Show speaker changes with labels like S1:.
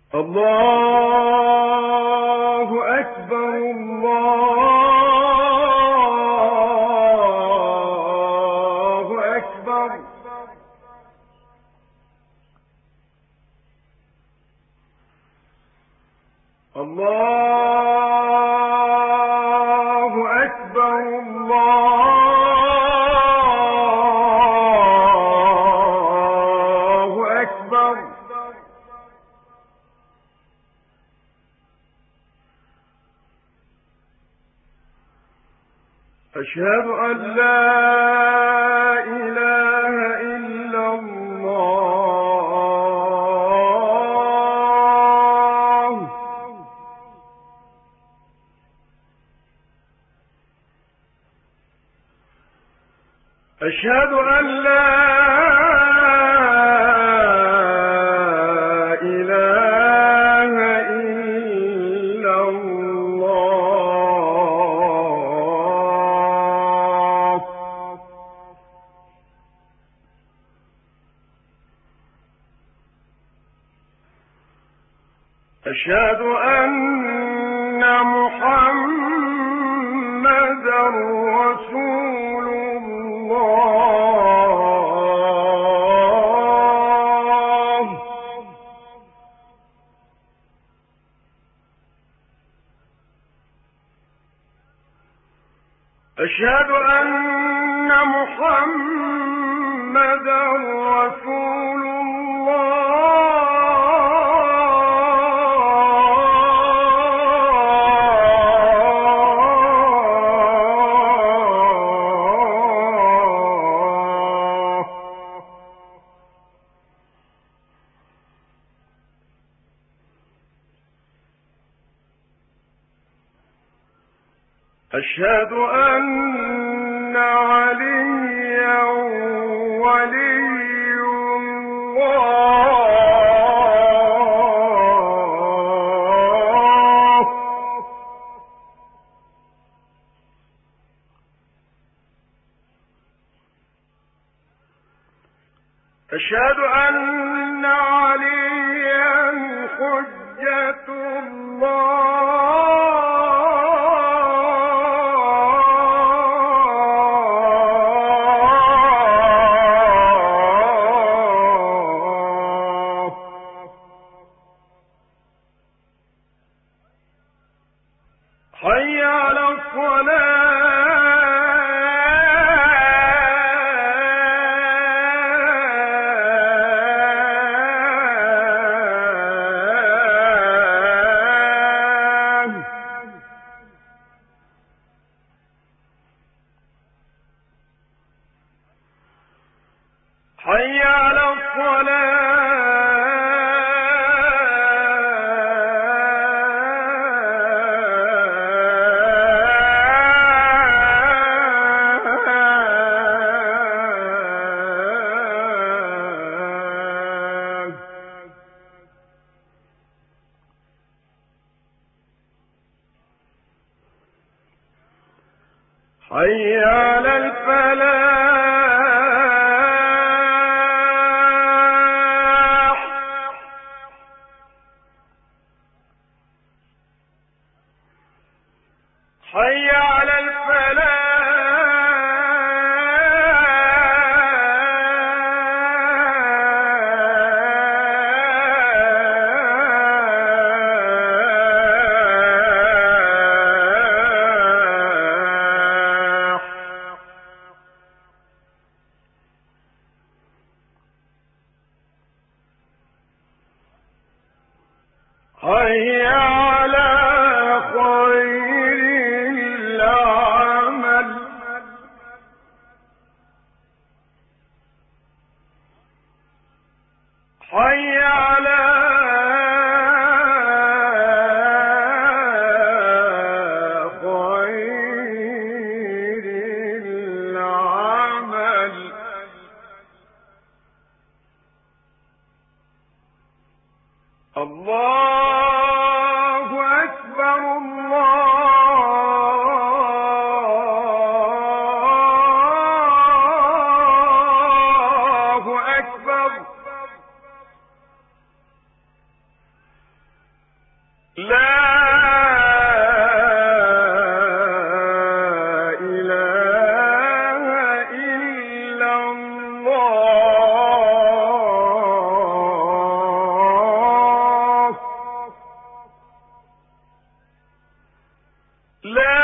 S1: الله أكبر الله أكبر. الله أكبر الله أكبر. أشهد أن لا إله إلا الله. أشهد أن لا إله إلا الله. أشهد أن محمدًا رسول الله. أشهد أن محمدًا رسول الله. أشهد أن عليا ولي الله. أشهد أن عليا حجة الله. حي على الصلاة. حي على الصلاة. حي على الفلاح. حي على الفلاح. حي على خير العمل. حي على خير العمل. الله أكبر الله أكبر. لا إله إلا الله لا